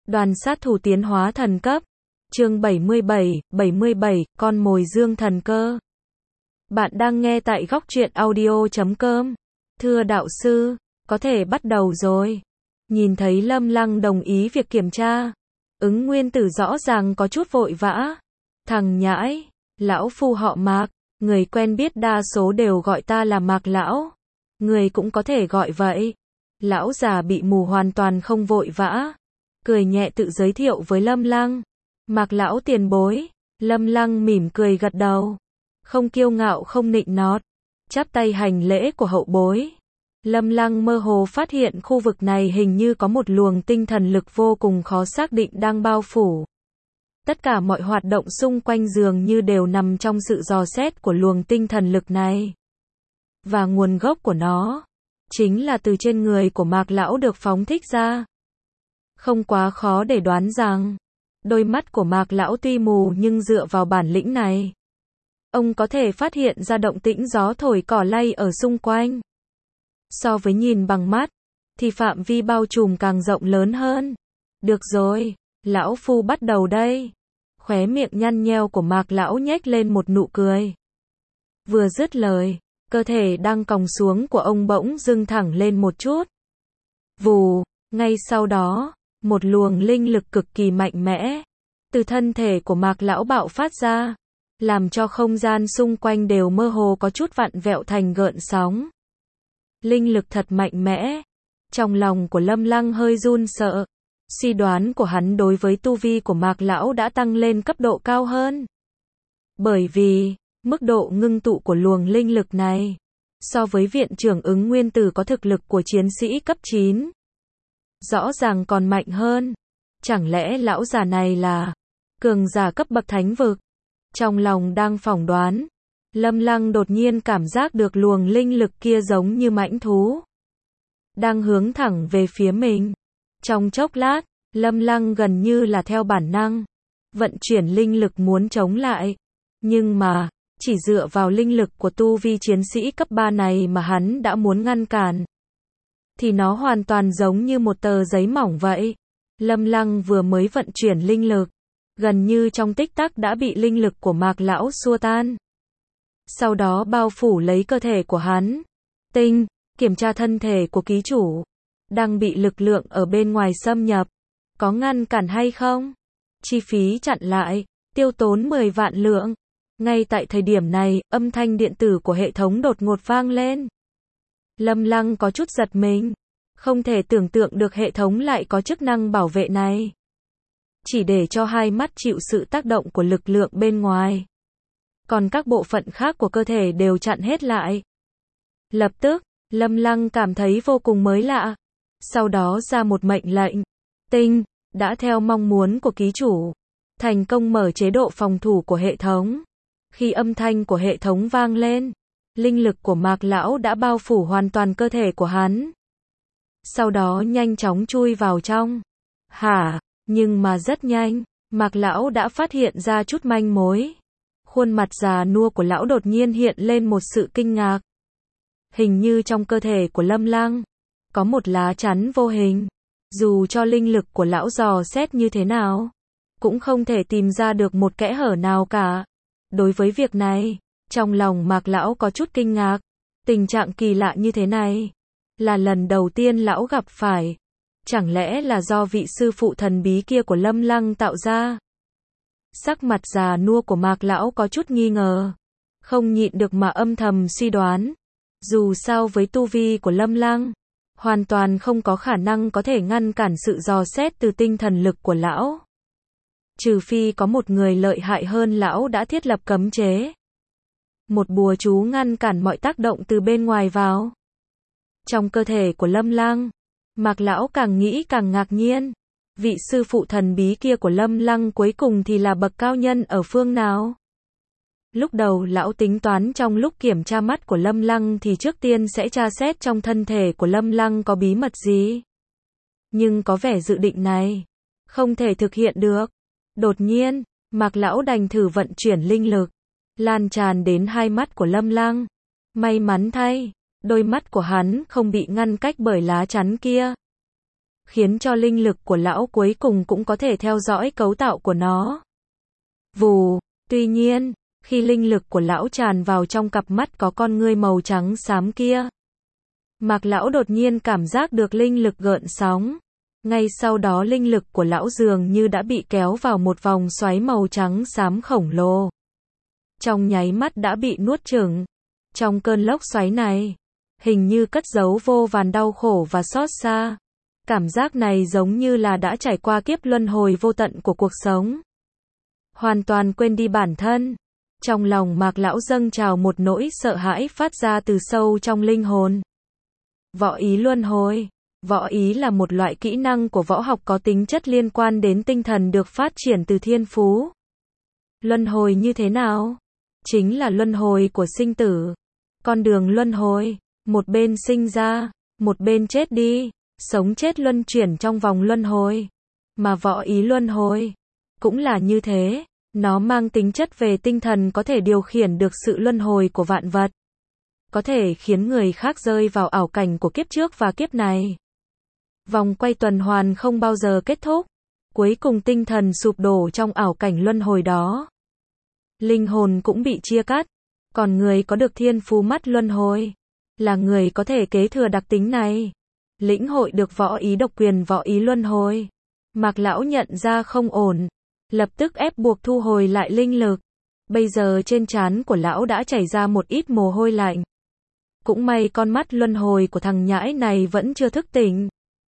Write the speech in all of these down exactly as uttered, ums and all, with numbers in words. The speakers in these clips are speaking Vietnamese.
Đoàn sát thủ tiến hóa thần cấp. Chương bảy mươi bảy, bảy mươi bảy, con mồi dương thần cơ. Bạn đang nghe tại góc truyện audio chấm com. Thưa đạo sư, có thể bắt đầu rồi. Nhìn thấy Lâm Lăng đồng ý việc kiểm tra. Ứng Nguyên Tử rõ ràng có chút vội vã. Thằng nhãi, lão phu họ Mạc, người quen biết đa số đều gọi ta là Mạc lão. Người cũng có thể gọi vậy. Lão già bị mù hoàn toàn không vội vã. Cười nhẹ tự giới thiệu với Lâm Lăng. Mạc lão tiền bối. Lâm Lăng mỉm cười gật đầu. Không kiêu ngạo không nịnh nót. Chắp tay hành lễ của hậu bối. Lâm Lăng mơ hồ phát hiện khu vực này hình như có một luồng tinh thần lực vô cùng khó xác định đang bao phủ. Tất cả mọi hoạt động xung quanh dường như đều nằm trong sự dò xét của luồng tinh thần lực này. Và nguồn gốc của nó chính là từ trên người của Mạc lão được phóng thích ra. Không quá khó để đoán rằng đôi mắt của Mạc lão tuy mù nhưng dựa vào bản lĩnh này, ông có thể phát hiện ra động tĩnh gió thổi cỏ lay ở xung quanh. So với nhìn bằng mắt, thì phạm vi bao trùm càng rộng lớn hơn. Được rồi, lão phu bắt đầu đây. Khóe miệng nhăn nheo của Mạc lão nhếch lên một nụ cười. Vừa dứt lời, cơ thể đang còng xuống của ông bỗng dưng thẳng lên một chút. Vù, ngay sau đó, một luồng linh lực cực kỳ mạnh mẽ từ thân thể của Mạc lão bạo phát ra, làm cho không gian xung quanh đều mơ hồ có chút vặn vẹo thành gợn sóng. Linh lực thật mạnh mẽ. Trong lòng của Lâm Lăng hơi run sợ. Suy đoán của hắn đối với tu vi của Mạc lão đã tăng lên cấp độ cao hơn. Bởi vì, mức độ ngưng tụ của luồng linh lực này, so với viện trưởng Ứng Nguyên Tử có thực lực của chiến sĩ cấp chín, rõ ràng còn mạnh hơn. Chẳng lẽ lão già này là cường giả cấp bậc thánh vực? Trong lòng đang phỏng đoán, Lâm Lăng đột nhiên cảm giác được luồng linh lực kia giống như mãnh thú đang hướng thẳng về phía mình. Trong chốc lát, Lâm Lăng gần như là theo bản năng vận chuyển linh lực muốn chống lại. Nhưng mà, chỉ dựa vào linh lực của tu vi chiến sĩ cấp ba này mà hắn đã muốn ngăn cản, thì nó hoàn toàn giống như một tờ giấy mỏng vậy. Lâm Lăng vừa mới vận chuyển linh lực, gần như trong tích tắc đã bị linh lực của Mạc lão xua tan. Sau đó bao phủ lấy cơ thể của hắn. Tinh, kiểm tra thân thể của ký chủ. Đang bị lực lượng ở bên ngoài xâm nhập. Có ngăn cản hay không? Chi phí chặn lại, tiêu tốn mười vạn lượng. Ngay tại thời điểm này, âm thanh điện tử của hệ thống đột ngột vang lên. Lâm Lăng có chút giật mình. Không thể tưởng tượng được hệ thống lại có chức năng bảo vệ này. Chỉ để cho hai mắt chịu sự tác động của lực lượng bên ngoài. Còn các bộ phận khác của cơ thể đều chặn hết lại. Lập tức, Lâm Lăng cảm thấy vô cùng mới lạ. Sau đó ra một mệnh lệnh. Tinh, đã theo mong muốn của ký chủ, thành công mở chế độ phòng thủ của hệ thống. Khi âm thanh của hệ thống vang lên, linh lực của Mạc lão đã bao phủ hoàn toàn cơ thể của hắn. Sau đó nhanh chóng chui vào trong. Hả, nhưng mà rất nhanh, Mạc lão đã phát hiện ra chút manh mối. Khuôn mặt già nua của lão đột nhiên hiện lên một sự kinh ngạc. Hình như trong cơ thể của Lâm Lăng có một lá chắn vô hình. Dù cho linh lực của lão dò xét như thế nào, cũng không thể tìm ra được một kẽ hở nào cả. Đối với việc này, trong lòng Mạc lão có chút kinh ngạc. Tình trạng kỳ lạ như thế này là lần đầu tiên lão gặp phải. Chẳng lẽ là do vị sư phụ thần bí kia của Lâm Lăng tạo ra? Sắc mặt già nua của Mạc lão có chút nghi ngờ, không nhịn được mà âm thầm suy đoán. Dù sao với tu vi của Lâm Lăng, hoàn toàn không có khả năng có thể ngăn cản sự dò xét từ tinh thần lực của lão. Trừ phi có một người lợi hại hơn lão đã thiết lập cấm chế. Một bùa chú ngăn cản mọi tác động từ bên ngoài vào. Trong cơ thể của Lâm Lăng, Mạc lão càng nghĩ càng ngạc nhiên. Vị sư phụ thần bí kia của Lâm Lăng cuối cùng thì là bậc cao nhân ở phương nào? Lúc đầu lão tính toán trong lúc kiểm tra mắt của Lâm Lăng thì trước tiên sẽ tra xét trong thân thể của Lâm Lăng có bí mật gì. Nhưng có vẻ dự định này không thể thực hiện được. Đột nhiên, Mạc lão đành thử vận chuyển linh lực, lan tràn đến hai mắt của Lâm Lăng. May mắn thay, đôi mắt của hắn không bị ngăn cách bởi lá chắn kia. khiến cho linh lực của lão cuối cùng cũng có thể theo dõi cấu tạo của nó. Vù, tuy nhiên, khi linh lực của lão tràn vào trong cặp mắt có con ngươi màu trắng xám kia, Mạc lão đột nhiên cảm giác được linh lực gợn sóng. Ngay sau đó linh lực của lão dường như đã bị kéo vào một vòng xoáy màu trắng xám khổng lồ. Trong nháy mắt đã bị nuốt chửng. Trong cơn lốc xoáy này, hình như cất giấu vô vàn đau khổ và xót xa. Cảm giác này giống như là đã trải qua kiếp luân hồi vô tận của cuộc sống. Hoàn toàn quên đi bản thân. Trong lòng Mạc lão dâng trào một nỗi sợ hãi phát ra từ sâu trong linh hồn. Võ ý luân hồi. Võ ý là một loại kỹ năng của võ học có tính chất liên quan đến tinh thần được phát triển từ thiên phú. Luân hồi như thế nào? Chính là luân hồi của sinh tử. Con đường luân hồi, một bên sinh ra, một bên chết đi, sống chết luân chuyển trong vòng luân hồi. Mà võ ý luân hồi cũng là như thế, nó mang tính chất về tinh thần có thể điều khiển được sự luân hồi của vạn vật. Có thể khiến người khác rơi vào ảo cảnh của kiếp trước và kiếp này. Vòng quay tuần hoàn không bao giờ kết thúc. Cuối cùng tinh thần sụp đổ trong ảo cảnh luân hồi đó. Linh hồn cũng bị chia cắt. Còn người có được thiên phú mắt luân hồi là người có thể kế thừa đặc tính này. Lĩnh hội được võ ý độc quyền võ ý luân hồi. Mạc lão nhận ra không ổn. Lập tức ép buộc thu hồi lại linh lực. Bây giờ trên trán của lão đã chảy ra một ít mồ hôi lạnh. Cũng may con mắt luân hồi của thằng nhãi này vẫn chưa thức tỉnh.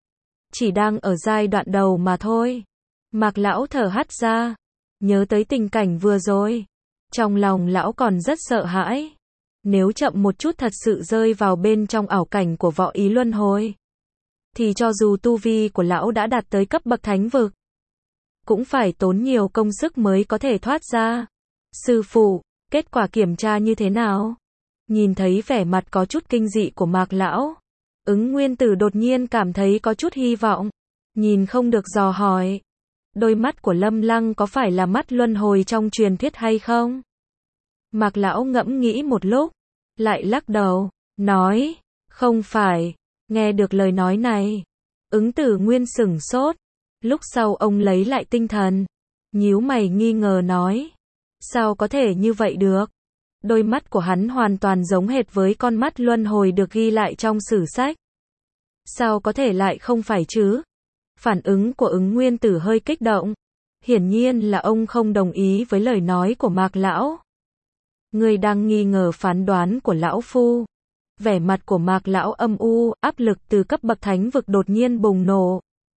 Chỉ đang ở giai đoạn đầu mà thôi. Mạc lão thở hắt ra. Nhớ tới tình cảnh vừa rồi. Trong lòng lão còn rất sợ hãi. Nếu chậm một chút thật sự rơi vào bên trong ảo cảnh của võ ý luân hồi. Thì cho dù tu vi của lão đã đạt tới cấp bậc thánh vực. Cũng phải tốn nhiều công sức mới có thể thoát ra. Sư phụ, kết quả kiểm tra như thế nào? Nhìn thấy vẻ mặt có chút kinh dị của Mạc lão. Ứng Nguyên Tử đột nhiên cảm thấy có chút hy vọng. Nhìn không được dò hỏi. Đôi mắt của Lâm Lăng có phải là mắt luân hồi trong truyền thuyết hay không? Mạc lão ngẫm nghĩ một lúc. Lại lắc đầu. Nói. Không phải. Nghe được lời nói này. Ứng Tử Nguyên sửng sốt. Lúc sau ông lấy lại tinh thần. Nhíu mày nghi ngờ nói. Sao có thể như vậy được? Đôi mắt của hắn hoàn toàn giống hệt với con mắt luân hồi được ghi lại trong sử sách. Sao có thể lại không phải chứ? Phản ứng của Ứng Nguyên Tử hơi kích động. Hiển nhiên là ông không đồng ý với lời nói của Mạc lão. Người đang nghi ngờ phán đoán của lão phu. Vẻ mặt của Mạc lão âm u, áp lực từ cấp bậc thánh vực đột nhiên bùng nổ.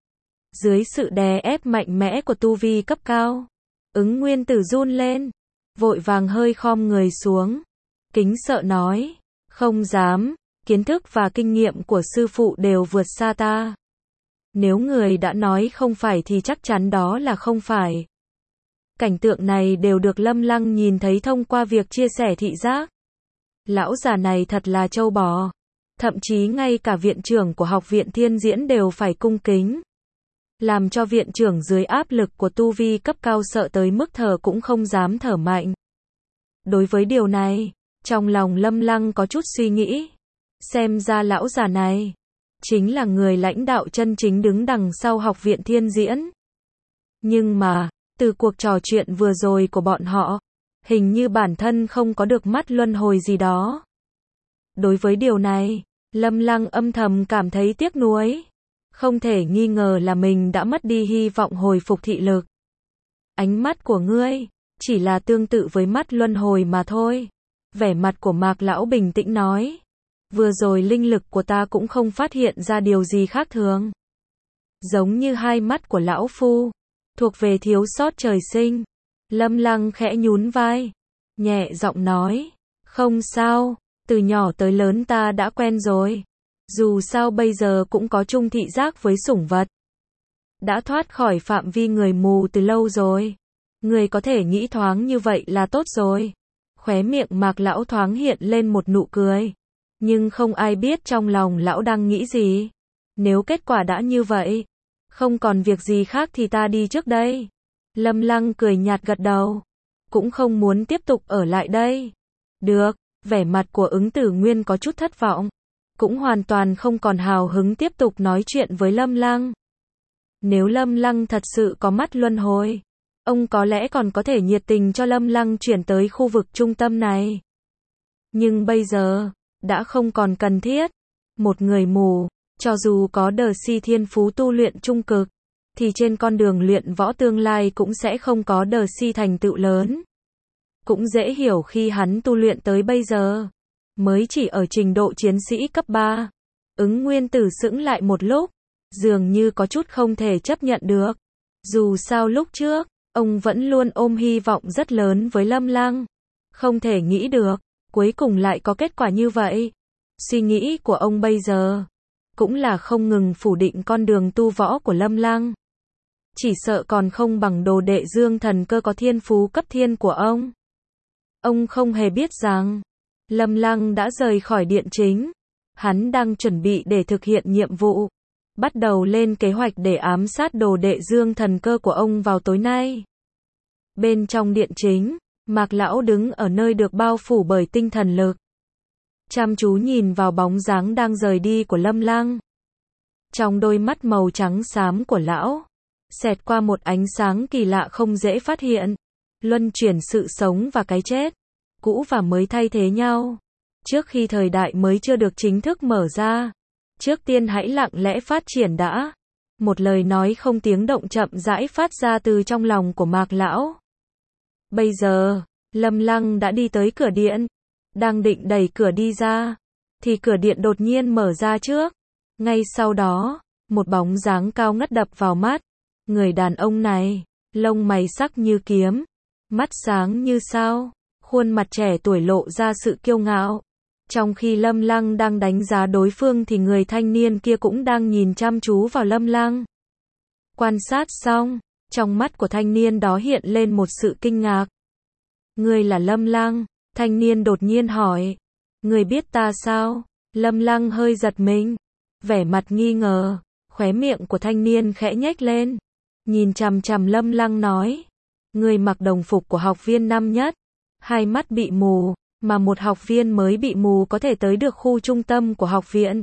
Dưới sự đè ép mạnh mẽ của tu vi cấp cao, Ứng Nguyên Tử run lên, vội vàng hơi khom người xuống, kính sợ nói, không dám, kiến thức và kinh nghiệm của sư phụ đều vượt xa ta. Nếu người đã nói không phải thì chắc chắn đó là không phải. Cảnh tượng này đều được Lâm Lăng nhìn thấy thông qua việc chia sẻ thị giác. Lão già này thật là trâu bò. Thậm chí ngay cả viện trưởng của học viện Thiên Diễn đều phải cung kính. Làm cho viện trưởng dưới áp lực của tu vi cấp cao sợ tới mức thở cũng không dám thở mạnh. Đối với điều này, trong lòng Lâm Lăng có chút suy nghĩ. Xem ra lão già này chính là người lãnh đạo chân chính đứng đằng sau học viện Thiên Diễn. Nhưng mà, từ cuộc trò chuyện vừa rồi của bọn họ, hình như bản thân không có được mắt luân hồi gì đó. Đối với điều này, Lâm Lăng âm thầm cảm thấy tiếc nuối. Không thể nghi ngờ là mình đã mất đi hy vọng hồi phục thị lực. Ánh mắt của ngươi chỉ là tương tự với mắt luân hồi mà thôi. Vẻ mặt của Mạc lão bình tĩnh nói. Vừa rồi linh lực của ta cũng không phát hiện ra điều gì khác thường. Giống như hai mắt của lão phu, thuộc về thiếu sót trời sinh. Lâm Lăng khẽ nhún vai, nhẹ giọng nói, không sao, từ nhỏ tới lớn ta đã quen rồi. Dù sao bây giờ cũng có chung thị giác với sủng vật. Đã thoát khỏi phạm vi người mù từ lâu rồi. Người có thể nghĩ thoáng như vậy là tốt rồi. Khóe miệng Mạc lão thoáng hiện lên một nụ cười. Nhưng không ai biết trong lòng lão đang nghĩ gì. Nếu kết quả đã như vậy, không còn việc gì khác thì ta đi trước đây. Lâm Lăng cười nhạt gật đầu. Cũng không muốn tiếp tục ở lại đây. Được, vẻ mặt của Ứng Tử Nguyên có chút thất vọng. Cũng hoàn toàn không còn hào hứng tiếp tục nói chuyện với Lâm Lăng. Nếu Lâm Lăng thật sự có mắt luân hồi, ông có lẽ còn có thể nhiệt tình cho Lâm Lăng chuyển tới khu vực trung tâm này. Nhưng bây giờ, đã không còn cần thiết. Một người mù, cho dù có đờ si thiên phú tu luyện trung cực, thì trên con đường luyện võ tương lai cũng sẽ không có đờ si thành tựu lớn. Cũng dễ hiểu khi hắn tu luyện tới bây giờ, mới chỉ ở trình độ chiến sĩ cấp ba. Ứng Nguyên Tử sững lại một lúc, dường như có chút không thể chấp nhận được. Dù sao lúc trước, ông vẫn luôn ôm hy vọng rất lớn với Lâm Lăng. Không thể nghĩ được, cuối cùng lại có kết quả như vậy. Suy nghĩ của ông bây giờ, cũng là không ngừng phủ định con đường tu võ của Lâm Lăng. Chỉ sợ còn không bằng đồ đệ Dương Thần Cơ có thiên phú cấp thiên của ông. Ông không hề biết rằng, Lâm Lăng đã rời khỏi điện chính. Hắn đang chuẩn bị để thực hiện nhiệm vụ. Bắt đầu lên kế hoạch để ám sát đồ đệ Dương Thần Cơ của ông vào tối nay. Bên trong điện chính, Mạc Lão đứng ở nơi được bao phủ bởi tinh thần lực. Chăm chú nhìn vào bóng dáng đang rời đi của Lâm Lăng. Trong đôi mắt màu trắng xám của lão, xẹt qua một ánh sáng kỳ lạ không dễ phát hiện. Luân chuyển sự sống và cái chết, cũ và mới thay thế nhau. Trước khi thời đại mới chưa được chính thức mở ra, trước tiên hãy lặng lẽ phát triển đã. Một lời nói không tiếng động chậm rãi phát ra từ trong lòng của Mạc Lão. Bây giờ, Lâm Lăng đã đi tới cửa điện, đang định đẩy cửa đi ra, thì cửa điện đột nhiên mở ra trước. Ngay sau đó, một bóng dáng cao ngất đập vào mắt. Người đàn ông này, lông mày sắc như kiếm, mắt sáng như sao, khuôn mặt trẻ tuổi lộ ra sự kiêu ngạo. Trong khi Lâm Lăng đang đánh giá đối phương thì người thanh niên kia cũng đang nhìn chăm chú vào Lâm Lăng. Quan sát xong, trong mắt của thanh niên đó hiện lên một sự kinh ngạc. Ngươi là Lâm Lăng? Thanh niên đột nhiên hỏi. Ngươi biết ta sao? Lâm Lăng hơi giật mình, vẻ mặt nghi ngờ, khóe miệng của thanh niên khẽ nhếch lên. Nhìn chằm chằm Lâm Lăng nói. Ngươi mặc đồng phục của học viên năm nhất, hai mắt bị mù, mà một học viên mới bị mù có thể tới được khu trung tâm của học viện.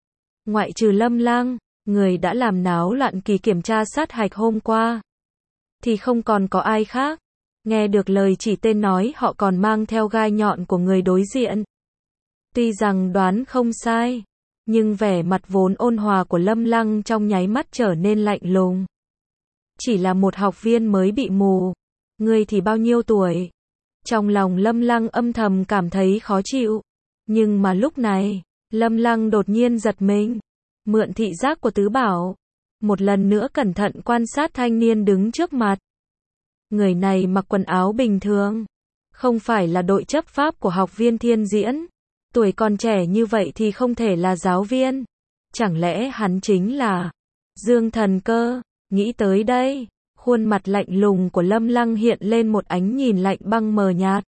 Ngoại trừ Lâm Lăng, người đã làm náo loạn kỳ kiểm tra sát hạch hôm qua, thì không còn có ai khác. Nghe được lời chỉ tên nói họ còn mang theo gai nhọn của người đối diện. Tuy rằng đoán không sai, nhưng vẻ mặt vốn ôn hòa của Lâm Lăng trong nháy mắt trở nên lạnh lùng. Chỉ là một học viên mới bị mù, ngươi thì bao nhiêu tuổi? Trong lòng Lâm Lăng âm thầm cảm thấy khó chịu. Nhưng mà lúc này, Lâm Lăng đột nhiên giật mình, mượn thị giác của tứ bảo, một lần nữa cẩn thận quan sát thanh niên đứng trước mặt. Người này mặc quần áo bình thường, không phải là đội chấp pháp của học viên Thiên Diễn. Tuổi còn trẻ như vậy thì không thể là giáo viên. Chẳng lẽ hắn chính là Dương Thần Cơ? Nghĩ tới đây, khuôn mặt lạnh lùng của Lâm Lăng hiện lên một ánh nhìn lạnh băng mờ nhạt.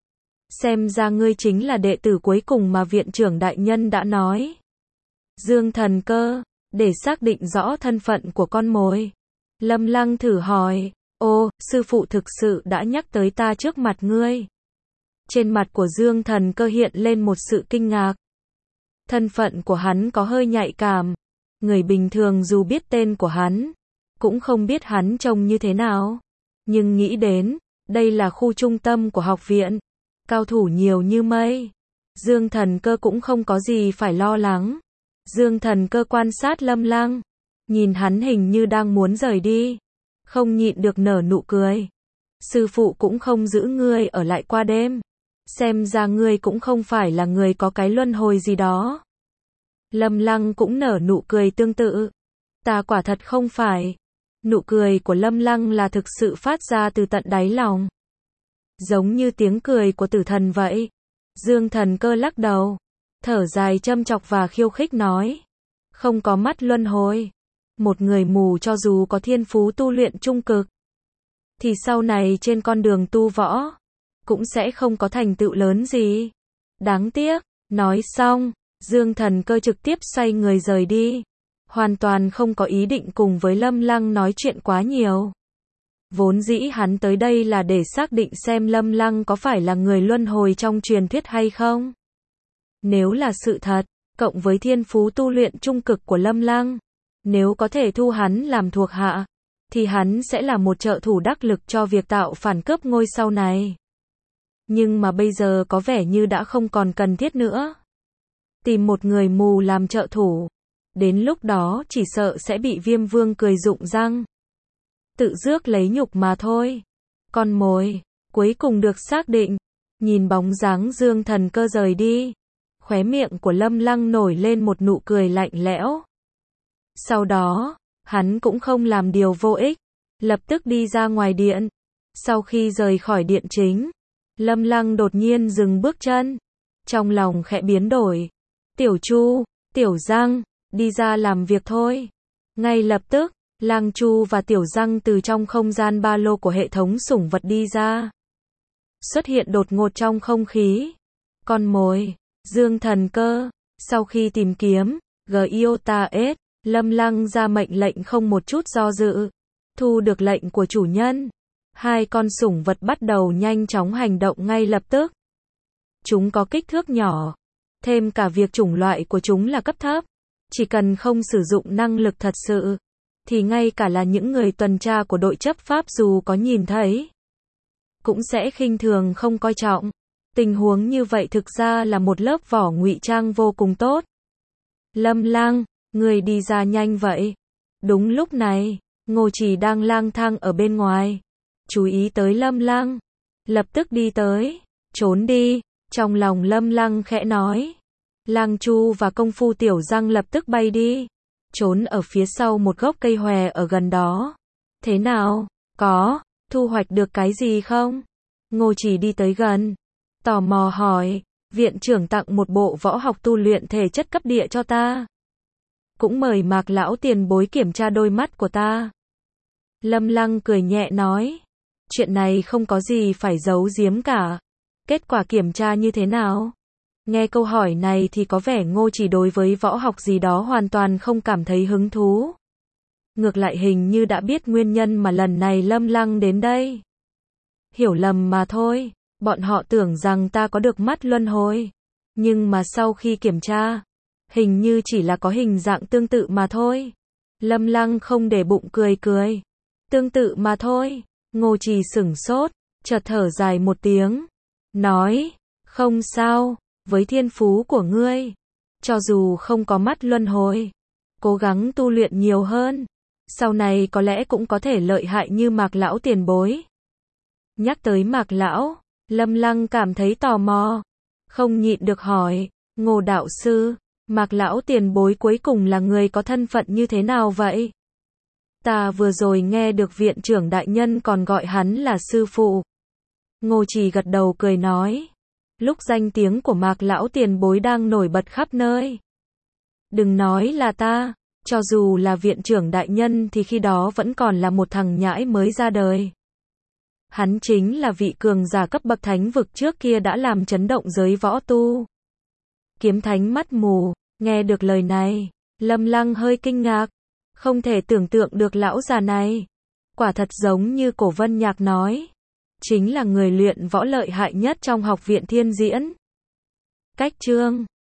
Xem ra ngươi chính là đệ tử cuối cùng mà viện trưởng đại nhân đã nói. Dương Thần Cơ, để xác định rõ thân phận của con mồi. Lâm Lăng thử hỏi. Ô, sư phụ thực sự đã nhắc tới ta trước mặt ngươi. Trên mặt của Dương Thần Cơ hiện lên một sự kinh ngạc. Thân phận của hắn có hơi nhạy cảm. Người bình thường dù biết tên của hắn, cũng không biết hắn trông như thế nào. Nhưng nghĩ đến, đây là khu trung tâm của học viện, cao thủ nhiều như mây. Dương Thần Cơ cũng không có gì phải lo lắng. Dương Thần Cơ quan sát Lâm Lăng, nhìn hắn hình như đang muốn rời đi, không nhịn được nở nụ cười. Sư phụ cũng không giữ ngươi ở lại qua đêm. Xem ra ngươi cũng không phải là người có cái luân hồi gì đó. Lâm Lăng cũng nở nụ cười tương tự. Ta quả thật không phải. Nụ cười của Lâm Lăng là thực sự phát ra từ tận đáy lòng, giống như tiếng cười của tử thần vậy. Dương Thần Cơ lắc đầu, thở dài châm chọc và khiêu khích nói. Không có mắt luân hồi. Một người mù cho dù có thiên phú tu luyện trung cực, thì sau này trên con đường tu võ, cũng sẽ không có thành tựu lớn gì. Đáng tiếc. Nói xong, Dương Thần Cơ trực tiếp xoay người rời đi. Hoàn toàn không có ý định cùng với Lâm Lăng nói chuyện quá nhiều. Vốn dĩ hắn tới đây là để xác định xem Lâm Lăng có phải là người luân hồi trong truyền thuyết hay không. Nếu là sự thật, cộng với thiên phú tu luyện trung cực của Lâm Lăng, Nếu có thể thu hắn làm thuộc hạ, thì hắn sẽ là một trợ thủ đắc lực cho việc tạo phản cướp ngôi sau này. Nhưng mà bây giờ có vẻ như đã không còn cần thiết nữa. Tìm một người mù làm trợ thủ, đến lúc đó chỉ sợ sẽ bị Viêm Vương cười rụng răng. Tự rước lấy nhục mà thôi. Con mồi cuối cùng được xác định. Nhìn bóng dáng Dương Thần Cơ rời đi, khóe miệng của Lâm Lăng nổi lên một nụ cười lạnh lẽo. Sau đó, hắn cũng không làm điều vô ích, lập tức đi ra ngoài điện. Sau khi rời khỏi điện chính, Lâm Lăng đột nhiên dừng bước chân, trong lòng khẽ biến đổi. Tiểu Chu, Tiểu Giang, đi ra làm việc thôi. Ngay lập tức, Lang Chu và Tiểu Giang từ trong không gian ba lô của hệ thống sủng vật đi ra. Xuất hiện đột ngột trong không khí. Con mồi, Dương Thần Cơ. Sau khi tìm kiếm, Giota S, Lâm Lăng ra mệnh lệnh không một chút do dự. Thu được lệnh của chủ nhân, hai con sủng vật bắt đầu nhanh chóng hành động ngay lập tức. Chúng có kích thước nhỏ, thêm cả việc chủng loại của chúng là cấp thấp. Chỉ cần không sử dụng năng lực thật sự, thì ngay cả là những người tuần tra của đội chấp pháp dù có nhìn thấy, cũng sẽ khinh thường không coi trọng. Tình huống như vậy thực ra là một lớp vỏ ngụy trang vô cùng tốt. Lâm Lang, người đi ra nhanh vậy. Đúng lúc này, Ngô Chỉ đang lang thang ở bên ngoài, chú ý tới Lâm Lang, lập tức đi tới. Trốn đi. Trong lòng Lâm Lăng khẽ nói. Lang Chu và công phu Tiểu Giang lập tức bay đi, trốn ở phía sau một gốc cây hòe ở gần đó. Thế nào? Có thu hoạch được cái gì không? Ngô Chỉ đi tới gần, tò mò hỏi. Viện trưởng tặng một bộ võ học tu luyện thể chất cấp địa cho ta. Cũng mời Mạc lão tiền bối kiểm tra đôi mắt của ta. Lâm Lăng cười nhẹ nói. Chuyện này không có gì phải giấu giếm cả. Kết quả kiểm tra như thế nào? Nghe câu hỏi này thì có vẻ Ngô Chỉ đối với võ học gì đó hoàn toàn không cảm thấy hứng thú. Ngược lại hình như đã biết nguyên nhân mà lần này Lâm Lăng đến đây. Hiểu lầm mà thôi, bọn họ tưởng rằng ta có được mắt luân hồi. Nhưng mà sau khi kiểm tra, hình như chỉ là có hình dạng tương tự mà thôi. Lâm Lăng không để bụng cười cười. Tương tự mà thôi. Ngô Chỉ sửng sốt, chợt thở dài một tiếng, nói, không sao, với thiên phú của ngươi, cho dù không có mắt luân hồi, cố gắng tu luyện nhiều hơn, sau này có lẽ cũng có thể lợi hại như Mạc lão tiền bối. Nhắc tới Mạc lão, Lâm Lăng cảm thấy tò mò, không nhịn được hỏi, Ngô đạo sư, Mạc lão tiền bối cuối cùng là người có thân phận như thế nào vậy? Ta vừa rồi nghe được viện trưởng đại nhân còn gọi hắn là sư phụ. Ngô Chỉ gật đầu cười nói. Lúc danh tiếng của Mạc lão tiền bối đang nổi bật khắp nơi. Đừng nói là ta, cho dù là viện trưởng đại nhân thì khi đó vẫn còn là một thằng nhãi mới ra đời. Hắn chính là vị cường giả cấp bậc thánh vực trước kia đã làm chấn động giới võ tu. Kiếm thánh mắt mù, nghe được lời này, Lâm Lăng hơi kinh ngạc. Không thể tưởng tượng được lão già này. Quả thật giống như Cổ Vân Nhạc nói. Chính là người luyện võ lợi hại nhất trong học viện Thiên Diễn. Cách chương